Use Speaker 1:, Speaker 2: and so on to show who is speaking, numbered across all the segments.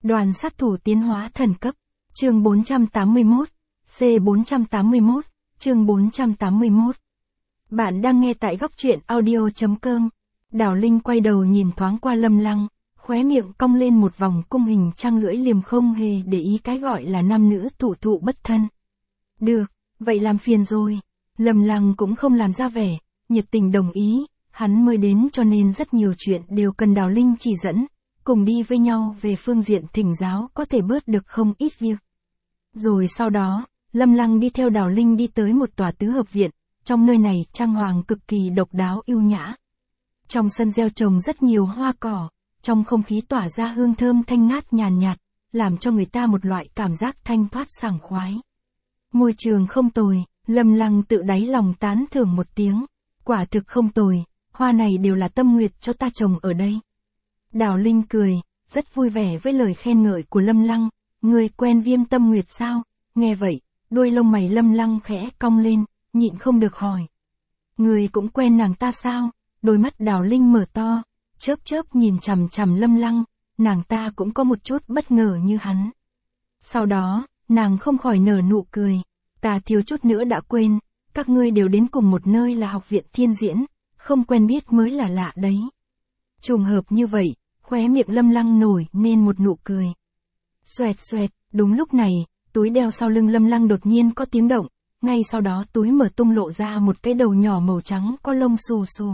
Speaker 1: Đoàn sát thủ tiến hóa thần cấp. Chương 481. C481. Chương 481. Bạn đang nghe tại góc truyện audio.com. Đào Linh quay đầu nhìn thoáng qua Lâm Lăng, khóe miệng cong lên một vòng cung hình trăng lưỡi liềm, không hề để ý cái gọi là nam nữ thụ thụ bất thân. Được, vậy làm phiền rồi. Lâm Lăng cũng không làm ra vẻ, nhiệt tình đồng ý, hắn mới đến cho nên rất nhiều chuyện đều cần Đào Linh chỉ dẫn, cùng đi với nhau về phương diện thỉnh giáo có thể bớt được không ít việc. Rồi sau đó, Lâm Lăng đi theo Đào Linh đi tới một tòa tứ hợp viện, trong nơi này trang hoàng cực kỳ độc đáo yêu nhã. Trong sân gieo trồng rất nhiều hoa cỏ, trong không khí tỏa ra hương thơm thanh ngát nhàn nhạt, làm cho người ta một loại cảm giác thanh thoát sảng khoái. Môi trường không tồi, Lâm Lăng tự đáy lòng tán thưởng một tiếng, quả thực không tồi, hoa này đều là Tâm Nguyệt cho ta trồng ở đây. Đào Linh cười, rất vui vẻ với lời khen ngợi của Lâm Lăng, người quen Viêm Tâm Nguyệt sao? Nghe vậy, đuôi lông mày Lâm Lăng khẽ cong lên, nhịn không được hỏi. Người cũng quen nàng ta sao? Đôi mắt Đào Linh mở to, chớp chớp nhìn chằm chằm Lâm Lăng, nàng ta cũng có một chút bất ngờ như hắn. Sau đó, nàng không khỏi nở nụ cười, ta thiếu chút nữa đã quên, các ngươi đều đến cùng một nơi là Học viện Thiên Diễn, không quen biết mới là lạ đấy. Trùng hợp như vậy, khóe miệng Lâm Lăng nổi nên một nụ cười. Xoẹt xoẹt, đúng lúc này, túi đeo sau lưng Lâm Lăng đột nhiên có tiếng động, ngay sau đó túi mở tung lộ ra một cái đầu nhỏ màu trắng có lông xù xù.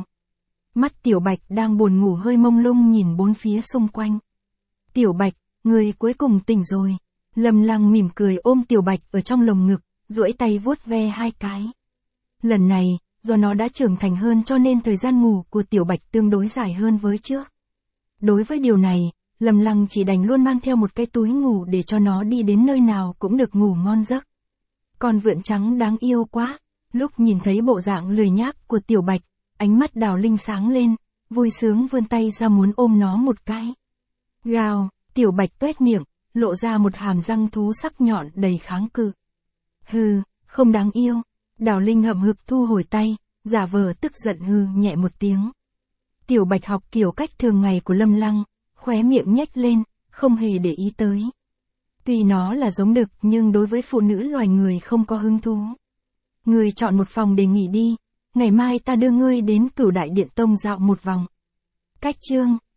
Speaker 1: Mắt Tiểu Bạch đang buồn ngủ hơi mông lung nhìn bốn phía xung quanh. Tiểu Bạch, người cuối cùng tỉnh rồi. Lâm Lăng mỉm cười ôm Tiểu Bạch ở trong lồng ngực, duỗi tay vuốt ve hai cái. Lần này, do nó đã trưởng thành hơn cho nên thời gian ngủ của Tiểu Bạch tương đối dài hơn với trước. Đối với điều này, Lâm Lăng chỉ đành luôn mang theo một cái túi ngủ để cho nó đi đến nơi nào cũng được ngủ ngon giấc. Con vượn trắng đáng yêu quá, lúc nhìn thấy bộ dạng lười nhác của Tiểu Bạch, ánh mắt Đào Linh sáng lên, vui sướng vươn tay ra muốn ôm nó một cái. Gào, Tiểu Bạch toét miệng, lộ ra một hàm răng thú sắc nhọn đầy kháng cự. Hừ, không đáng yêu. Đào Linh hậm hực thu hồi tay, giả vờ tức giận hừ nhẹ một tiếng. Tiểu Bạch học kiểu cách thường ngày của Lâm Lăng, khóe miệng nhếch lên, không hề để ý tới. Tuy nó là giống đực nhưng đối với phụ nữ loài người không có hứng thú. Ngươi chọn một phòng để nghỉ đi, ngày mai ta đưa ngươi đến Cửu Đại Điện Tông dạo một vòng. Cách chương,